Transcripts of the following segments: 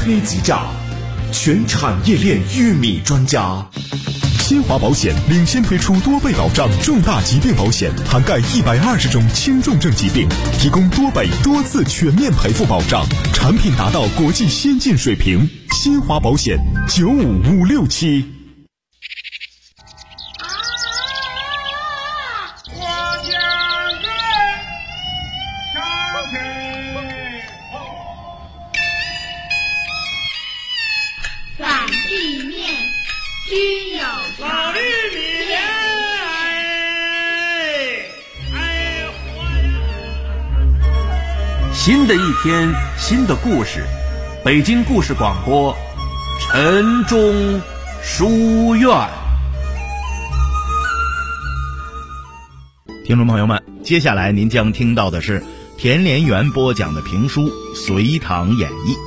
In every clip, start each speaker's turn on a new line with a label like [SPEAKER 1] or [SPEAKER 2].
[SPEAKER 1] 黑吉价，全产业链玉米专家。新华保险领先推出多倍保障重大疾病保险，涵盖120种轻重症疾病，提供多倍多次全面赔付保障，产品达到国际先进水平。新华保险95567。
[SPEAKER 2] 新的一天，新的故事。北京故事广播，晨钟书院。
[SPEAKER 3] 听众朋友们，接下来您将听到的是田连元播讲的评书《隋唐演义》。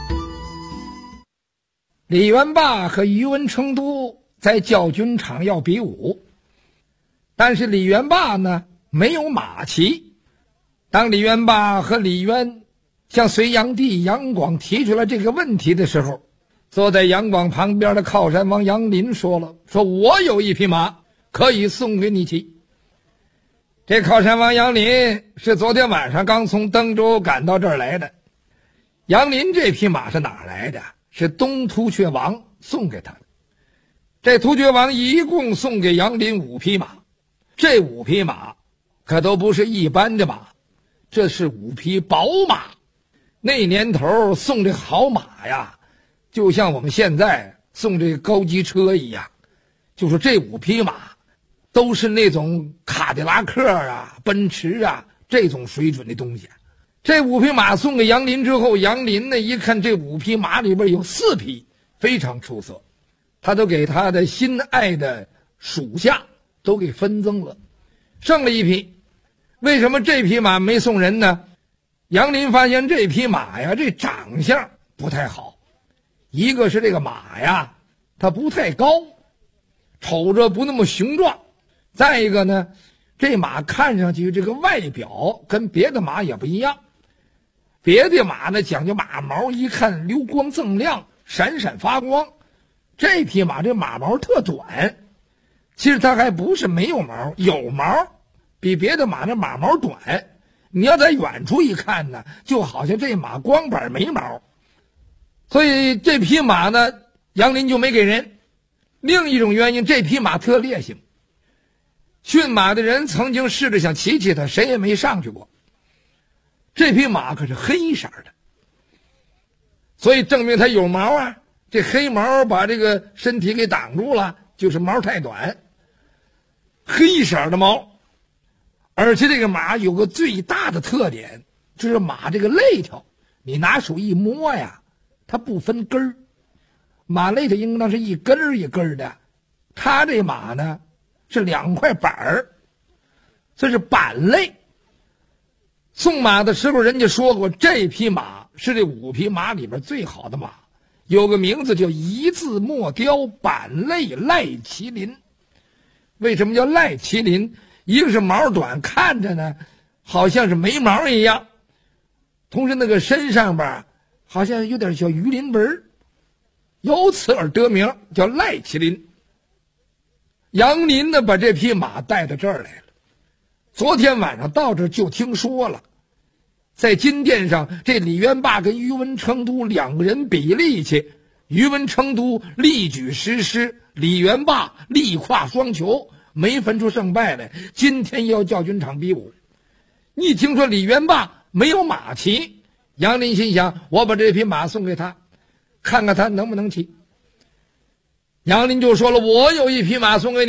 [SPEAKER 4] 李元霸和于文成都在教军场要比武，但是李元霸呢没有马骑。当李元霸和李渊向隋炀帝杨广提出了这个问题的时候，坐在杨广旁边的靠山王杨林说我有一匹马可以送给你骑。这靠山王杨林是昨天晚上刚从登州赶到这儿来的。杨林这匹马是哪来的？是东突厥王送给他的。这突厥王一共送给杨林5匹马，这5匹马可都不是一般的马，这是5匹宝马。那年头送这好马呀，就像我们现在送这高级车一样，就是这5匹马都是那种卡迪拉克啊、奔驰啊这种水准的东西。这5匹马送给杨林之后，杨林呢一看这5匹马里边有4匹非常出色，他都给他的心爱的属下都给分赠了，剩了1匹。为什么这匹马没送人呢？杨林发现这匹马呀，这长相不太好。一个是这个马呀，它不太高，瞅着不那么雄壮。再一个呢，这马看上去这个外表跟别的马也不一样。别的马呢讲究马毛，一看流光锃亮，闪闪发光。这匹马这马毛特短，其实它还不是没有毛，有毛，比别的马那马毛短。你要在远处一看呢，就好像这马光板没毛。所以这匹马呢，杨林就没给人。另一种原因，这匹马特烈性，驯马的人曾经试着想骑它，谁也没上去过。这匹马可是黑色的，所以证明它有毛啊。这黑毛把这个身体给挡住了，就是毛太短，黑色的毛。而且这个马有个最大的特点，就是马这个肋条，你拿手一摸呀，它不分根儿，马肋条应当是一根儿一根儿的，它这马呢是2块板儿，这是板肋。送马的时候人家说过，这匹马是这5匹马里边最好的马，有个名字叫一字墨雕板肋赖麒麟。为什么叫赖麒麟？一个是毛短，看着呢好像是没毛一样，同时那个身上边好像有点小鱼鳞纹，由此而得名叫赖麒麟。杨林呢把这匹马带到这儿来了，昨天晚上到这就听说了，在金殿上这李元霸跟于文成都2个人比力气，于文成都力举石狮，李元霸力跨双球，没分出胜败来。今天要教军场比武，一听说李元霸没有马骑，杨林心想，我把这匹马送给他，看看他能不能骑。杨林就说了，我有一匹马送给你，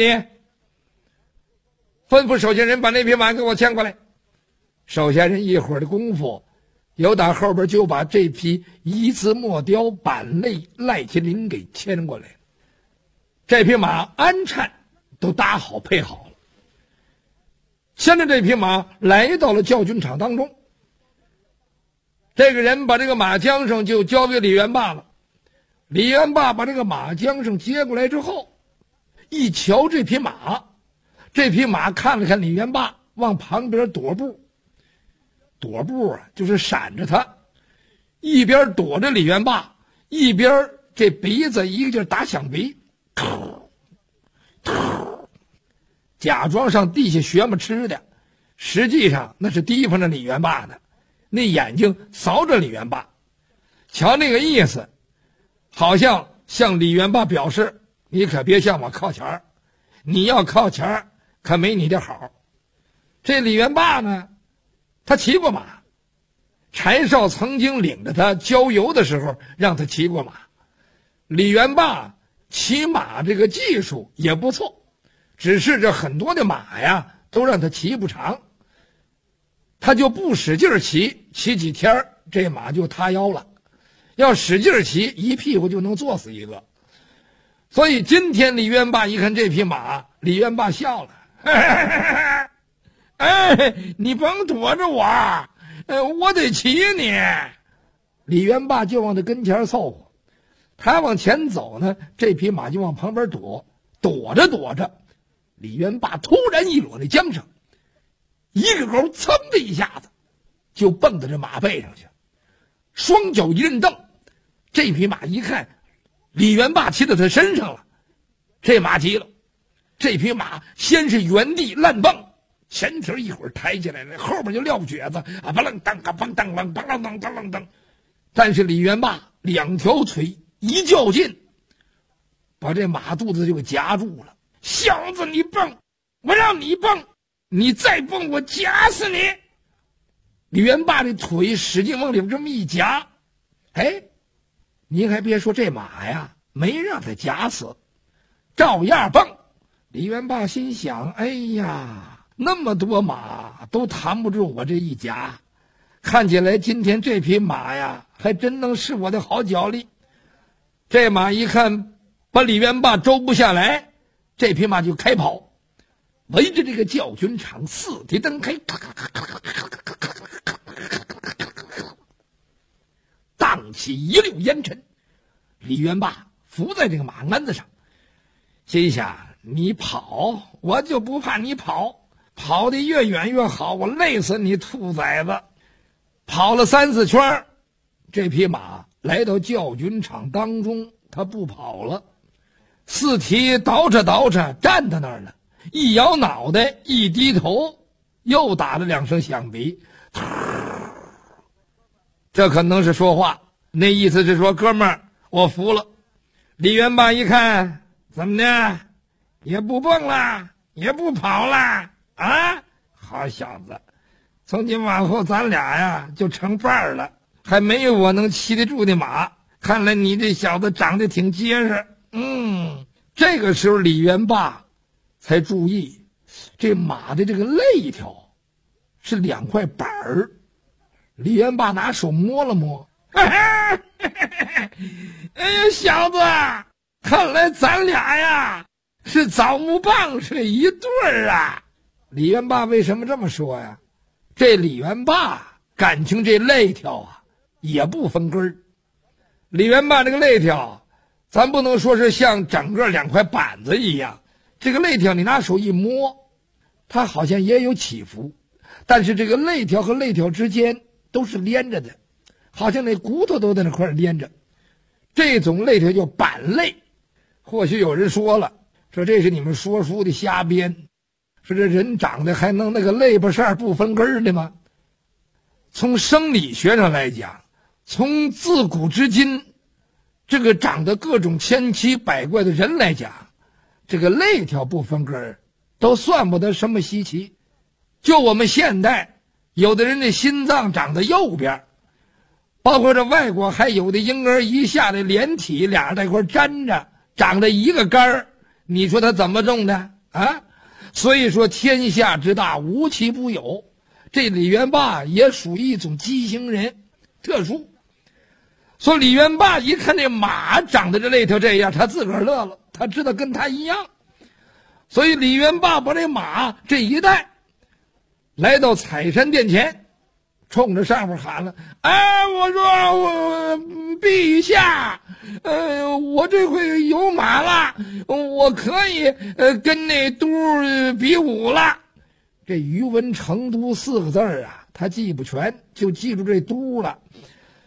[SPEAKER 4] 吩咐手下人把那匹马给我牵过来。手下人一会儿的功夫，有打后边就把这匹一字墨雕板肋赖麒麟给牵过来。这匹马鞍颤都搭好配好了，牵着这匹马来到了教军场当中。这个人把这个马缰绳就交给李元霸了。李元霸把这个马缰绳接过来之后，一瞧这匹马，这匹马看了看李元霸，往旁边躲步。躲步啊，就是闪着他，一边躲着李元霸， 一边这鼻子一个劲儿打响鼻，假装上地下学么吃的，实际上那是提防着李元霸的，那眼睛扫着李元霸，瞧那个意思，好像向李元霸表示，你可别向我靠前儿，你要靠前儿可没你的好。这李元霸呢，他骑过马，柴少曾经领着他郊游的时候让他骑过马。李元霸骑马这个技术也不错，只是这很多的马呀都让他骑不长，他就不使劲骑，骑几天这马就塌腰了，要使劲骑一屁股就能坐死一个。所以今天李元霸一看这匹马，李元霸笑了，哎，你甭躲着我，我得骑你。李元霸就往他跟前凑合，他往前走呢，这匹马就往旁边躲，躲着躲着，李元霸突然一裸那缰绳，一个钩噌的一下子就蹦到这马背上去，双脚一蹬，这匹马一看李元霸骑到他身上了，这马急了，这匹马先是原地乱蹦，前蹄一会儿抬起来了，后边就撂蹶子啊，吧楞当啊，梆当啷，梆啷当，当啷当。但是李元霸两条腿一较劲，把这马肚子就给夹住了。小子，你蹦，我让你蹦，你再蹦我夹死你！李元霸这腿使劲往里边这么一夹，哎，您还别说，这马呀没让他夹死，照样蹦。李元霸心想，哎呀，那么多马都弹不住我这一夹，看起来今天这匹马呀还真能是我的好脚力。这马一看把李元霸周不下来，这匹马就开跑，围着这个教军场四蹄蹬开，荡起一溜烟尘。李元霸伏在这个马鞍子上，心想，你跑我就不怕你跑，跑得越远越好，我累死你兔崽子。跑了3、4圈，这匹马来到教军场当中，他不跑了，四蹄倒饬倒饬站在那儿了，一摇脑袋一低头，又打了2声响鼻，这可能是说话，那意思是说，哥们儿我服了。李元霸一看，怎么的，也不蹦了，也不跑了啊？好小子，从今往后咱俩呀就成伴儿了，还没有我能骑得住的马，看来你这小子长得挺结实。这个时候李元霸才注意，这马的这个肋条是2块板儿。李元霸拿手摸了摸，哎呀，小子，看来咱俩呀是枣木棒是一对儿啊。李元霸为什么这么说呀？这李元霸感情这肋条啊也不分根儿。李元霸这个肋条，咱不能说是像整个2块板子一样，这个肋条你拿手一摸，它好像也有起伏，但是这个肋条和肋条之间都是连着的，好像那骨头都在那块连着。这种肋条叫板肋。或许有人说了，说这是你们说书的瞎编，说这人长得还能那个肋巴扇不分根儿的吗？从生理学上来讲，从自古至今这个长得各种千奇百怪的人来讲，这个肋条不分根儿都算不得什么稀奇。就我们现代有的人的心脏长在右边，包括这外国还有的婴儿一下的连体俩人在一块粘着，长着一个杆儿，你说他怎么种的啊？所以说天下之大无奇不有，这李元霸也属于一种畸形人，特殊。说李元霸一看这马长得这肋条这样，他自个儿乐了，他知道跟他一样，所以李元霸把这马这一带来到采山殿前，冲着上面喊了，哎，我说我陛下，我这回有马了，我可以跟那都比武了。这于文成都4个字啊，他记不全，就记住这都了。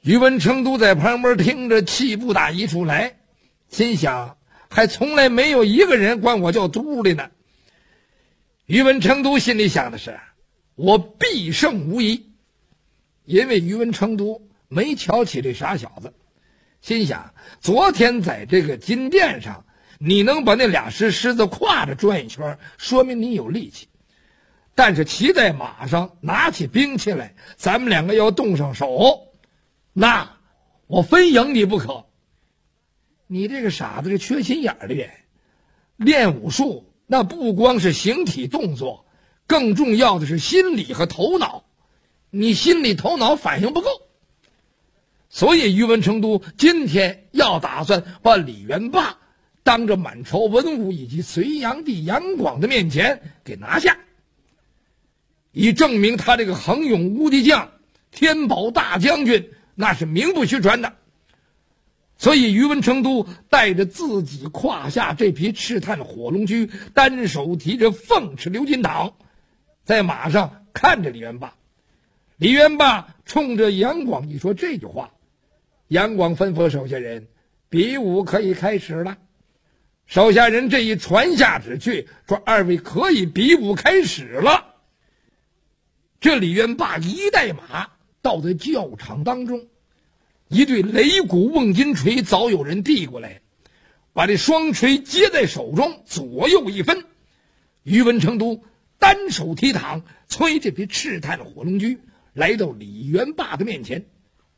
[SPEAKER 4] 宇文成都在旁边听着，气不打一处来，心想还从来没有一个人管我叫嘟的呢。宇文成都心里想的是，我必胜无疑。因为宇文成都没瞧起这傻小子，心想昨天在这个金殿上，你能把那俩石狮子挎着转一圈，说明你有力气。但是骑在马上，拿起兵器来，咱们两个要动上手，那我非赢你不可。你这个傻子是缺心眼儿的人，练武术那不光是形体动作，更重要的是心理和头脑。你心理头脑反应不够，所以宇文成都今天要打算把李元霸当着满朝文武以及隋炀帝杨广的面前给拿下，以证明他这个横勇无敌将、天宝大将军那是名不虚传的。所以宇文成都带着自己胯下这匹赤炭火龙驹，单手提着凤翅鎏金镗，在马上看着李元霸。李元霸冲着杨广一说这句话，杨广吩咐手下人，比武可以开始了。手下人这一传下旨去，说二位可以比武开始了。这李元霸一带马到在教场当中，一对擂鼓瓮金锤早有人递过来，把这双锤接在手中，左右一分。宇文成都单手提镗，催这匹赤炭火龙驹来到李元霸的面前，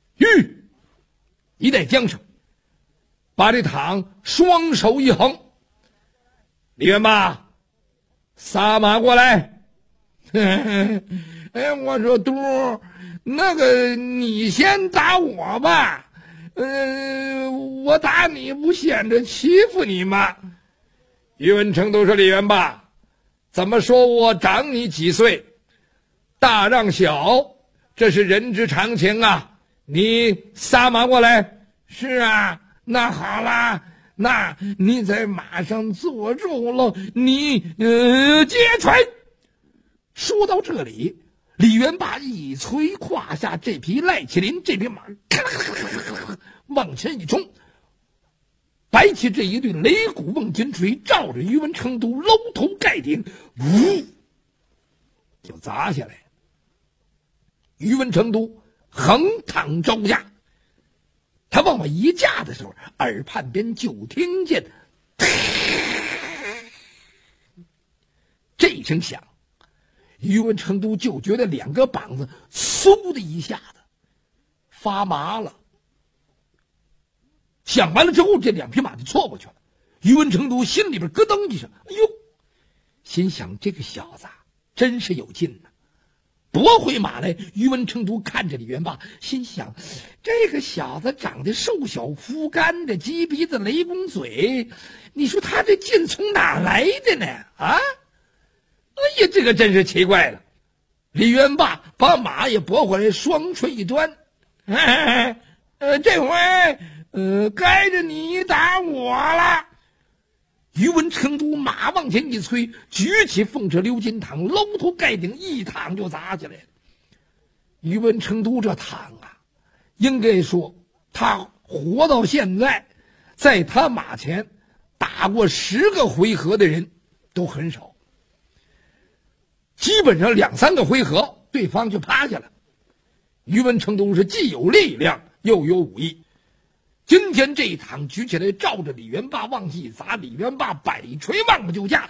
[SPEAKER 4] 一带缰绳，把这镗双手一横。李元霸，撒马过来。哎，我说嘟，那个你先打我吧，我打你不显着欺负你吗？宇文成都说，李元霸，怎么说我长你几岁，大让小，这是人之常情啊。你撒马过来。是啊，那好啦，那你在马上坐住了，你接锤。说到这里，李元霸一催胯下这匹赖麒麟，这匹马咔咔往前一冲，摆起这一对擂鼓瓮金锤，照着宇文成都搂头盖顶，呜，就砸下来。宇文成都横躺招架，他往外一架的时候，耳畔边就听见这一声响，宇文成都就觉得两个膀子嗖的一下子发麻了。想完了之后，这两匹马就错过去了。宇文成都心里边咯噔一声，哎呦，心想这个小子真是有劲呢。夺回马来，宇文成都看着李元霸，心想这个小子长得瘦小枯干的，鸡鼻子雷公嘴，你说他这劲从哪来的呢？啊，哎呀，这个真是奇怪了。李元霸把马也拨回来，双锤一端，这回该着你打我了。宇文成都马往前一催，举起凤翅鎏金镗，搂头盖顶，一镗就砸起来了。宇文成都这镗啊，应该说他活到现在，在他马前打过10个回合的人都很少，基本上2、3个回合对方就趴下了。宇文成都是既有力量又有武艺，今天这一镗举起来，照着李元霸往一砸，李元霸摆锤望着就架，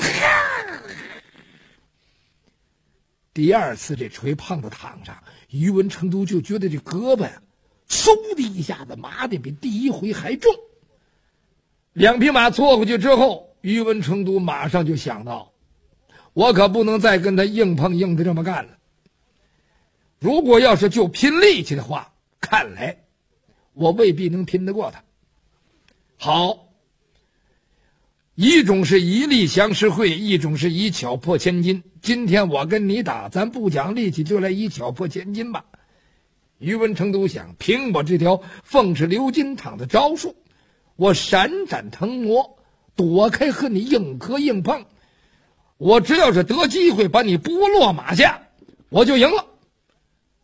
[SPEAKER 4] 第二次这锤碰到镗上，宇文成都就觉得这胳膊嗖的一下子麻的比第一回还重。两匹马错过去之后，宇文成都马上就想到，我可不能再跟他硬碰硬的这么干了。如果要是就拼力气的话，看来我未必能拼得过他。好，一种是以力降十会，一种是以巧破千金。今天我跟你打，咱不讲力气，就来以巧破千金吧。宇文成都想，凭我这条凤翅鎏金镗的招数，我闪闪腾挪，躲开和你硬磕硬碰，我只要是得机会把你拨落马下，我就赢了。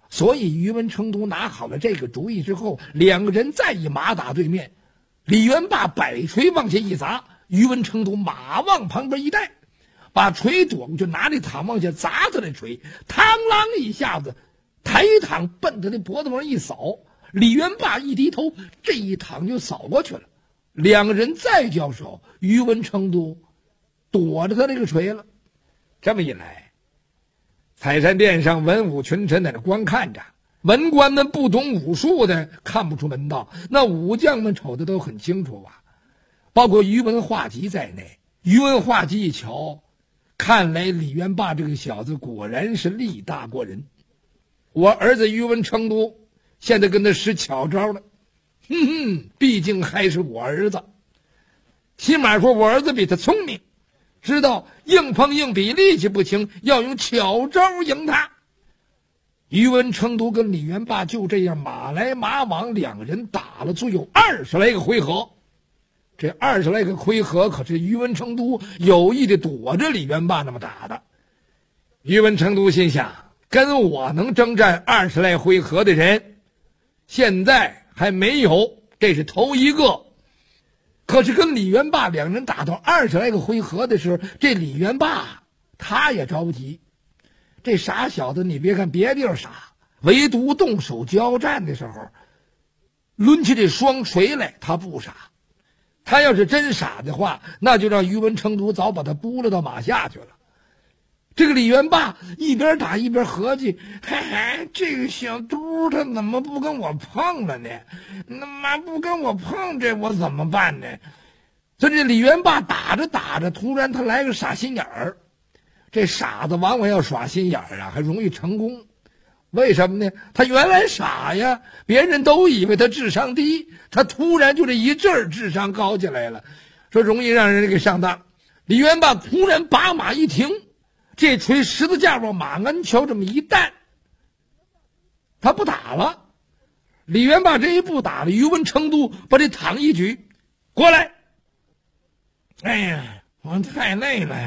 [SPEAKER 4] 所以宇文成都拿好了这个主意之后，两个人再一马打对面，李元霸摆锤往下一砸，宇文成都马往旁边一带，把锤躲过去，拿这躺往下砸他的锤，嘡啷一下子抬躺奔他的脖子往上一扫，李元霸一低头，这一躺就扫过去了。两个人再交手，宇文成都躲着他这个锤了。这么一来，采山殿上文武群臣在那观看着，文官们不懂武术的看不出门道，那武将们瞅的都很清楚啊，包括宇文化及在内。宇文化及一瞧，看来李元霸这个小子果然是力大过人，我儿子宇文成都现在跟他使巧招了。毕竟还是我儿子，起码说我儿子比他聪明，知道硬碰硬比力气不行，要用巧招赢他。宇文成都跟李元霸就这样马来马往，两个人打了足有20来个回合。这20来个回合可是宇文成都有意的躲着李元霸那么打的。宇文成都心想，跟我能征战20来回合的人现在还没有，这是头一个。可是跟李元霸两人打到20来个回合的时候，这李元霸他也着急。这傻小子，你别看别地儿傻，唯独动手交战的时候，抡起这双锤来他不傻。他要是真傻的话，那就让宇文成都早把他拨了到马下去了。这个李元霸一边打一边合计，这个小嘟他怎么不跟我碰了呢？那妈不跟我碰，这我怎么办呢？所以这李元霸打着打着，突然他来个傻心眼儿。这傻子往往要耍心眼儿啊，还容易成功。为什么呢？他原来傻呀，别人都以为他智商低，他突然就这一阵儿智商高起来了，说容易让人给上当。李元霸突然把马一停，这锤十字架往马鞍桥这么一弹，他不打了。李元霸这一不打了，宇文成都把这躺一举，过来。哎呀，我太累了，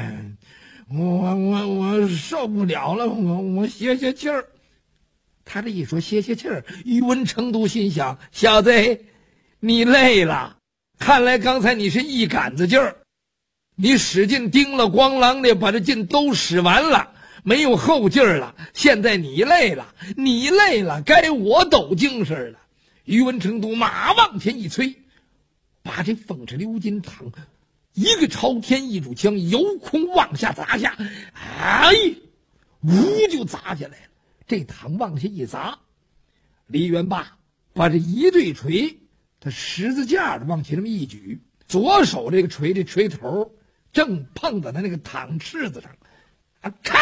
[SPEAKER 4] 我受不了了，我歇歇气儿。他这一说歇歇气儿，宇文成都心想，小子，你累了，看来刚才你是一杆子劲儿，你使劲叮了咣啷的把这劲都使完了，没有后劲儿了，现在你累了，该我抖精神了。宇文成都马往前一催，把这凤翅鎏金堂一个朝天一炷枪由空往下砸下，呜就砸下来了。这堂往下一砸，李元霸把这一对锤，他十字架的往前这么一举，左手这个锤的锤头正碰到他那个躺翅子上，开，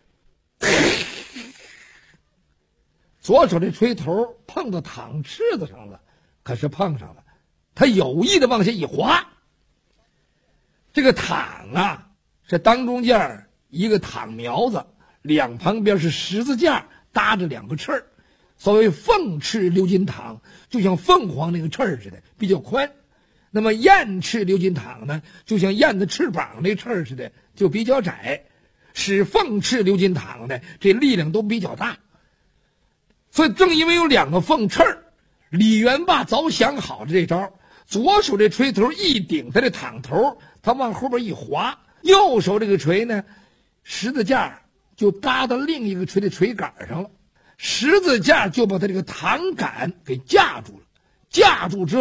[SPEAKER 4] 左手这锤头碰到躺翅子上了，可是碰上了，他有意的往下一滑。这个躺啊，是当中间一个躺苗子，两旁边是十字架搭着两个翅儿，所谓凤翅鎏金躺，就像凤凰那个翅儿似的，比较宽。那么燕翅鎏金躺呢，就像燕子翅膀那翅儿似的，就比较窄。使凤翅鎏金躺呢，这力量都比较大。所以正因为有两个凤翅儿，李元霸早想好了这招，左手这锤头一顶他的躺头，他往后边一滑，右手这个锤呢，十字架就搭到另一个锤的锤杆上了，十字架就把他这个躺杆给架住了，架住之后